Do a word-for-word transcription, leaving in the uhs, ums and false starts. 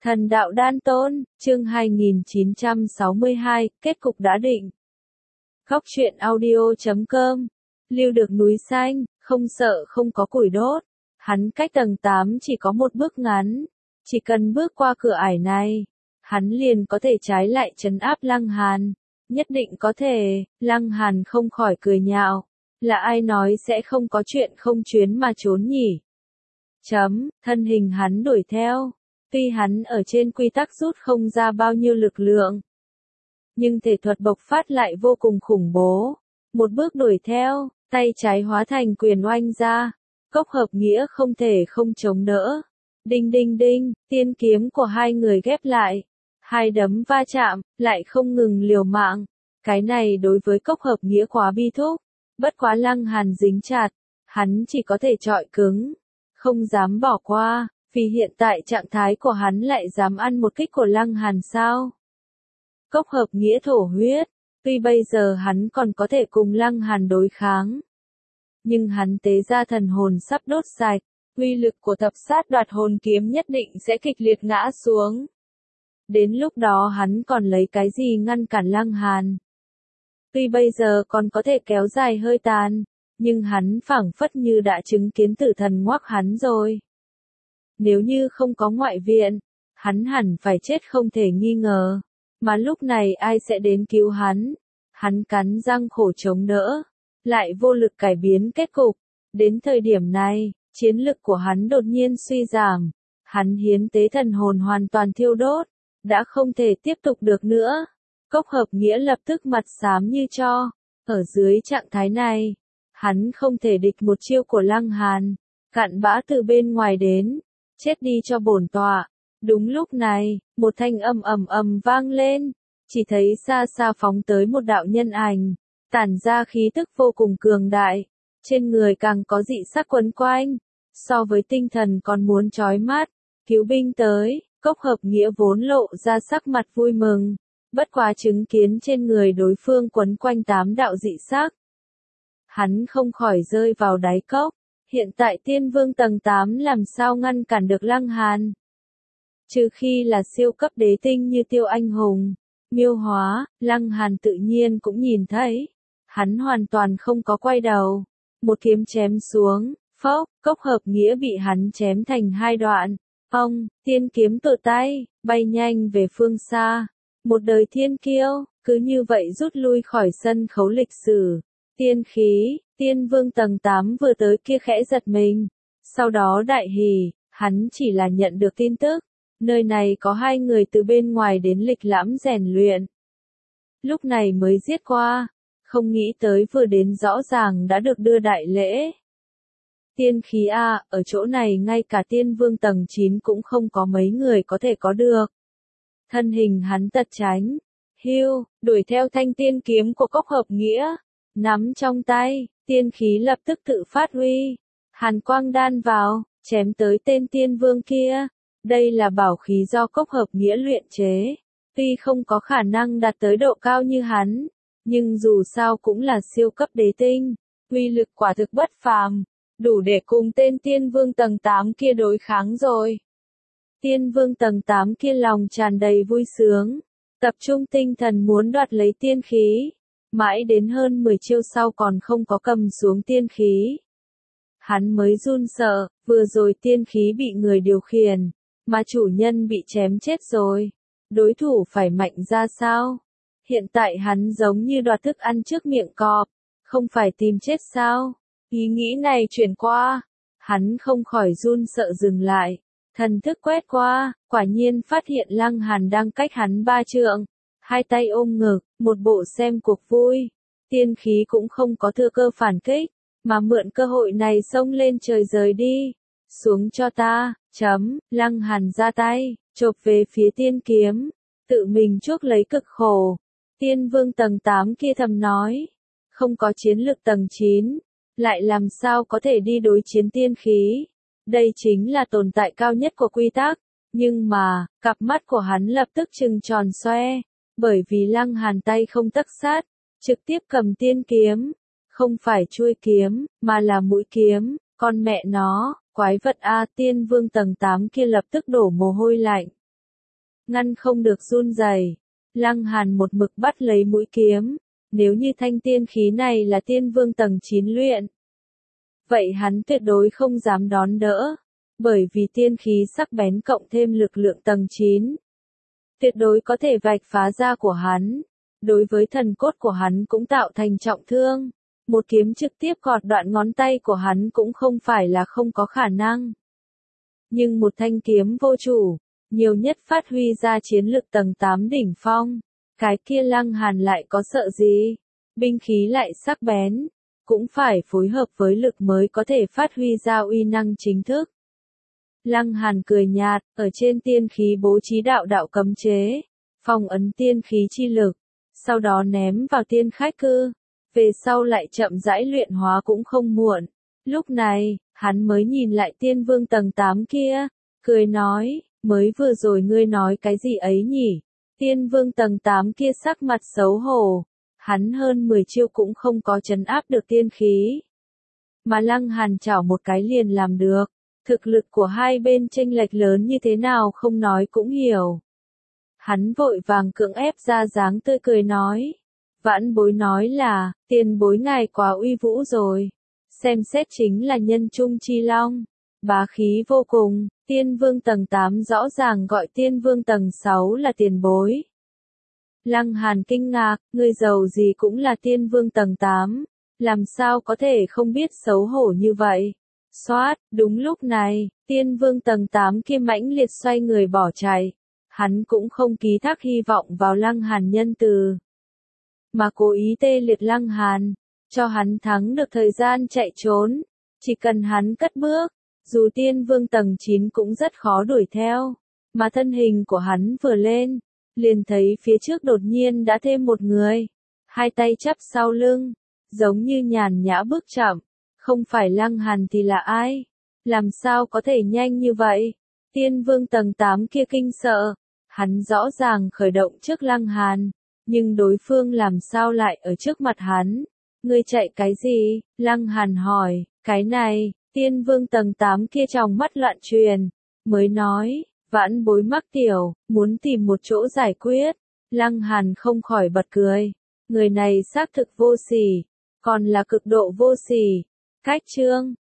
Thần đạo đan tôn, chương hai nghìn chín trăm sáu mươi hai, kết cục đã định. Góc truyện audio chấm com, lưu được núi xanh, không sợ không có củi đốt. Hắn cách tầng tám chỉ có một bước ngắn. Chỉ cần bước qua cửa ải này, hắn liền có thể trái lại trấn áp Lăng Hàn. Nhất định có thể, Lăng Hàn không khỏi cười nhạo. Là ai nói sẽ không có chuyện không chuyến mà trốn nhỉ? Chấm, thân hình hắn đuổi theo. Tuy hắn ở trên quy tắc rút không ra bao nhiêu lực lượng, nhưng thể thuật bộc phát lại vô cùng khủng bố. Một bước đuổi theo, tay trái hóa thành quyền oanh ra, cốc hợp nghĩa không thể không chống đỡ. Đinh đinh đinh, tiên kiếm của hai người ghép lại, hai đấm va chạm, lại không ngừng liều mạng. Cái này đối với cốc hợp nghĩa quá bi thúc, bất quá Lăng Hàn dính chặt, hắn chỉ có thể trọi cứng, không dám bỏ qua. Vì hiện tại trạng thái của hắn lại dám ăn một kích của Lăng Hàn sao? Cốc hợp nghĩa thổ huyết, tuy bây giờ hắn còn có thể cùng Lăng Hàn đối kháng, nhưng hắn tế ra thần hồn sắp đốt sạch, uy lực của thập sát đoạt hồn kiếm nhất định sẽ kịch liệt ngã xuống. Đến lúc đó hắn còn lấy cái gì ngăn cản Lăng Hàn? Tuy bây giờ còn có thể kéo dài hơi tàn, nhưng hắn phảng phất như đã chứng kiến tử thần ngoác hắn rồi. Nếu như không có ngoại viện, hắn hẳn phải chết không thể nghi ngờ. Mà lúc này ai sẽ đến cứu hắn? Hắn cắn răng khổ chống đỡ, lại vô lực cải biến kết cục. Đến thời điểm này, chiến lực của hắn đột nhiên suy giảm. Hắn hiến tế thần hồn hoàn toàn thiêu đốt, đã không thể tiếp tục được nữa. Cốc hợp nghĩa lập tức mặt xám như tro. Ở dưới trạng thái này, hắn không thể địch một chiêu của Lăng Hàn. Cặn bã từ bên ngoài đến. Chết đi cho bổn tọa. Đúng lúc này, một thanh âm ầm ầm vang lên, chỉ thấy xa xa phóng tới một đạo nhân ảnh, tản ra khí tức vô cùng cường đại, trên người càng có dị sắc quấn quanh, so với tinh thần còn muốn chói mắt. Cứu binh tới, cốc hợp nghĩa vốn lộ ra sắc mặt vui mừng, bất quá chứng kiến trên người đối phương quấn quanh tám đạo dị sắc, hắn không khỏi rơi vào đáy cốc. Hiện tại tiên vương tầng tám làm sao ngăn cản được Lăng Hàn? Trừ khi là siêu cấp đế tinh như Tiêu Anh Hùng, Miêu Hóa, Lăng Hàn tự nhiên cũng nhìn thấy. Hắn hoàn toàn không có quay đầu. Một kiếm chém xuống, phốc, cốc hợp nghĩa bị hắn chém thành hai đoạn. Ông, tiên kiếm tự tay, bay nhanh về phương xa. Một đời thiên kiêu, cứ như vậy rút lui khỏi sân khấu lịch sử. Tiên khí, tiên vương tầng tám vừa tới kia khẽ giật mình. Sau đó đại hỉ, hắn chỉ là nhận được tin tức. Nơi này có hai người từ bên ngoài đến lịch lãm rèn luyện. Lúc này mới giết qua, không nghĩ tới vừa đến rõ ràng đã được đưa đại lễ. Tiên khí A, ở chỗ này ngay cả tiên vương tầng chín cũng không có mấy người có thể có được. Thân hình hắn tật tránh, hiu, đuổi theo thanh tiên kiếm của cốc hợp nghĩa. Nắm trong tay, tiên khí lập tức tự phát huy. Hàn quang đan vào, chém tới tên tiên vương kia. Đây là bảo khí do cốc hợp nghĩa luyện chế. Tuy không có khả năng đạt tới độ cao như hắn, nhưng dù sao cũng là siêu cấp đế tinh. Uy lực quả thực bất phàm, đủ để cùng tên tiên vương tầng tám kia đối kháng rồi. Tiên vương tầng tám kia lòng tràn đầy vui sướng, tập trung tinh thần muốn đoạt lấy tiên khí. Mãi đến hơn mười chiêu sau còn không có cầm xuống tiên khí. Hắn mới run sợ, vừa rồi tiên khí bị người điều khiển, mà chủ nhân bị chém chết rồi. Đối thủ phải mạnh ra sao? Hiện tại hắn giống như đoạt thức ăn trước miệng cọp, không phải tìm chết sao? Ý nghĩ này chuyển qua, hắn không khỏi run sợ dừng lại. Thần thức quét qua, quả nhiên phát hiện Lăng Hàn đang cách hắn ba trượng. Hai tay ôm ngực, một bộ xem cuộc vui. Tiên khí cũng không có thừa cơ phản kích, mà mượn cơ hội này xông lên trời rời đi. Xuống cho ta, chấm, Lăng Hàn ra tay, chộp về phía tiên kiếm, tự mình chuốc lấy cực khổ. Tiên vương tầng tám kia thầm nói, không có chiến lực tầng chín, lại làm sao có thể đi đối chiến tiên khí. Đây chính là tồn tại cao nhất của quy tắc, nhưng mà, cặp mắt của hắn lập tức trừng tròn xoe. Bởi vì Lăng Hàn tay không tấc sát, trực tiếp cầm tiên kiếm, không phải chuôi kiếm, mà là mũi kiếm, con mẹ nó, quái vật A. Tiên vương tầng tám kia lập tức đổ mồ hôi lạnh. ngăn không được run rẩy. Lăng Hàn một mực bắt lấy mũi kiếm, nếu như thanh tiên khí này là tiên vương tầng chín luyện, vậy hắn tuyệt đối không dám đón đỡ, bởi vì tiên khí sắc bén cộng thêm lực lượng tầng chín, tuyệt đối có thể vạch phá da của hắn, đối với thần cốt của hắn cũng tạo thành trọng thương, một kiếm trực tiếp gọt đoạn ngón tay của hắn cũng không phải là không có khả năng. Nhưng một thanh kiếm vô chủ, nhiều nhất phát huy ra chiến lực tầng tám đỉnh phong, cái kia Lăng Hàn lại có sợ gì, binh khí lại sắc bén, cũng phải phối hợp với lực mới có thể phát huy ra uy năng chính thức. Lăng Hàn cười nhạt, ở trên tiên khí bố trí đạo đạo cấm chế, phong ấn tiên khí chi lực, sau đó ném vào tiên khách cư, về sau lại chậm rãi luyện hóa cũng không muộn. Lúc này, hắn mới nhìn lại tiên vương tầng tám kia, cười nói, mới vừa rồi ngươi nói cái gì ấy nhỉ? Tiên vương tầng tám kia sắc mặt xấu hổ, hắn hơn mười chiêu cũng không có trấn áp được tiên khí. Mà Lăng Hàn chảo một cái liền làm được, thực lực của hai bên chênh lệch lớn như thế nào không nói cũng hiểu. Hắn vội vàng cưỡng ép ra dáng tươi cười nói, vãn bối nói là, tiền bối ngài quá uy vũ rồi, xem xét chính là nhân trung chi long, bá khí vô cùng, tiên vương tầng tám rõ ràng gọi tiên vương tầng sáu là tiền bối. Lăng Hàn kinh ngạc, người giàu gì cũng là tiên vương tầng tám, làm sao có thể không biết xấu hổ như vậy. Xoát, đúng lúc này, tiên vương tầng tám kia mãnh liệt xoay người bỏ chạy, hắn cũng không ký thác hy vọng vào Lăng Hàn nhân từ, mà cố ý tê liệt Lăng Hàn, cho hắn thắng được thời gian chạy trốn, chỉ cần hắn cất bước, dù tiên vương tầng chín cũng rất khó đuổi theo, mà thân hình của hắn vừa lên, liền thấy phía trước đột nhiên đã thêm một người, hai tay chắp sau lưng, giống như nhàn nhã bước chậm, không phải Lăng Hàn thì là ai, làm sao có thể nhanh như vậy, tiên vương tầng tám kia kinh sợ, hắn rõ ràng khởi động trước Lăng Hàn, nhưng đối phương làm sao lại ở trước mặt hắn, ngươi chạy cái gì, Lăng Hàn hỏi, cái này, tiên vương tầng tám kia trong mắt loạn truyền, mới nói, vãn bối mắc tiểu, muốn tìm một chỗ giải quyết, Lăng Hàn không khỏi bật cười, người này xác thực vô sỉ, còn là cực độ vô sỉ, cách chương.